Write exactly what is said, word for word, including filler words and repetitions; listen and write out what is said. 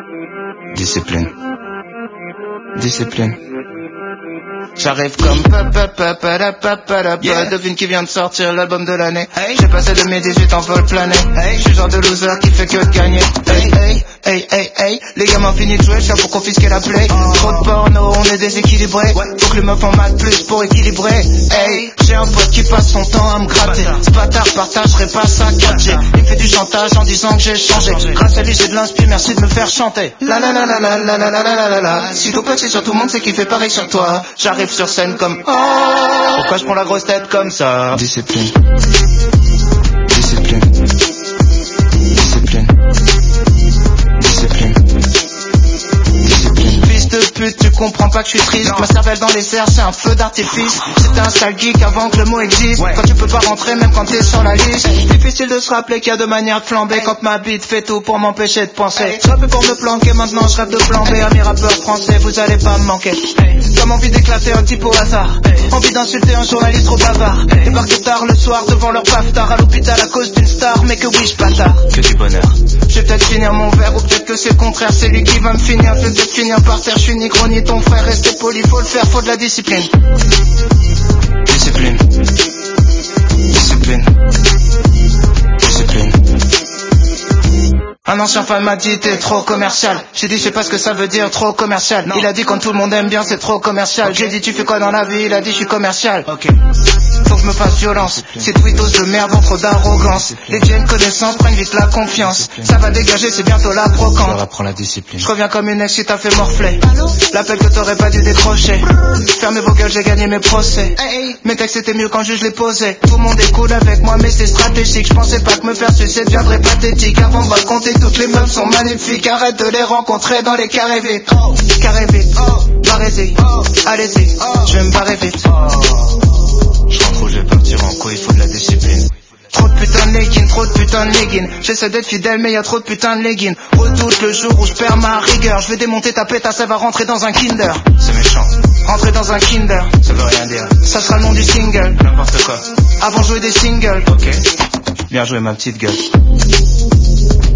Discipline. Discipline. J'arrive comme pop pop pop pop pop pop. Devine qui vient de sortir l'album de l'année. Hey. J'ai passé de mes dix-huit en vol plané. Hey. J'suis le genre de loser qui fait que de gagner. Hey hey hey hey hey. Les gamins finissent de jouer, j'suis là pour confisquer la play. Oh. Trop de porno, on est déséquilibré. Ouais. Faut que les meufs en maths plus pour équilibrer. Hey, j'ai un pote qui passe son temps à me gratter. Ce bâtard partagerait pas sa quatre G. Il me fait du chantage en disant que j'ai changé. Grâce à lui j'ai de l'inspi, merci de me faire chanter. La la la la la la la la la la la. Si ton pote c'est sur tout le monde, c'est qu'il fait pareil sur toi. J'arrive sur scène comme oh. Pourquoi je prends la grosse tête comme ça? Discipline. Discipline. Discipline. Discipline. Discipline. Fils de pute, tu comprends pas que je suis triste. Ma cervelle dans les airs, c'est un feu d'artifice. C'était un sale geek avant que le mot existe. Quand tu peux pas rentrer même quand t'es sur la liste. Difficile de se rappeler qu'il y a deux manières de flamber. Quand ma bite fait tout pour m'empêcher de penser. Je rêve pour me planquer, maintenant je rêve de plan B. Amis rappeurs français, vous allez pas me manquer. Comme envie d'éclater un type au hasard. Envie d'insulter un journaliste trop bavard. Débarque tard le soir devant leur paftard. À l'hôpital à cause d'une star, mais que oui-je bâtard. Que du bonheur. Je vais peut-être finir mon verre ou peut-être que c'est le contraire. C'est lui qui va me finir, je vais peut-être finir par terre. Je suis ni gros ni ton frère, restez poli, faut le faire, faut de la discipline. Discipline. Discipline. Discipline. Un ancien fan m'a dit t'es trop commercial. J'ai dit je sais pas ce que ça veut dire trop commercial. Non. Il a dit quand tout le monde aime bien c'est trop commercial. Okay. J'ai dit tu fais quoi dans la vie? Il a dit je suis commercial. Ok. Faut que je me fasse violence. Ces tweetos de merde ont trop d'arrogance. Les vieilles connaissances prennent vite la confiance. Ça va dégager, c'est bientôt la brocante. Je leur apprends la discipline. Je reviens comme une ex qui t'a fait morfler. L'appel que t'aurais pas dû décrocher. Fermez vos gueules, j'ai gagné mes procès. Mes textes étaient mieux quand je les posais. Tout le monde est cool avec moi mais c'est stratégique. Je pensais pas que me faire sucer deviendrait pathétique. Avant de raconter toutes les meufs sont magnifiques. Arrête de les rencontrer dans les carrés vides. Oh, carré vite, oh, barrez-y, oh, allez-y, oh, je vais me barrer vite. Oh. Je rentre où je vais partir en couille, il faut de la discipline. Trop de putain de leggings, trop de putain de leggings. J'essaie d'être fidèle mais y'a trop de putain de leggings. Redoute le jour où je perds ma rigueur. Je vais démonter ta pétasse, ça va rentrer dans un Kinder. C'est méchant. Rentrer dans un Kinder, ça veut rien dire. Ça sera le nom du single. N'importe quoi. Avant jouer des singles. Ok. Bien joué ma petite gueule.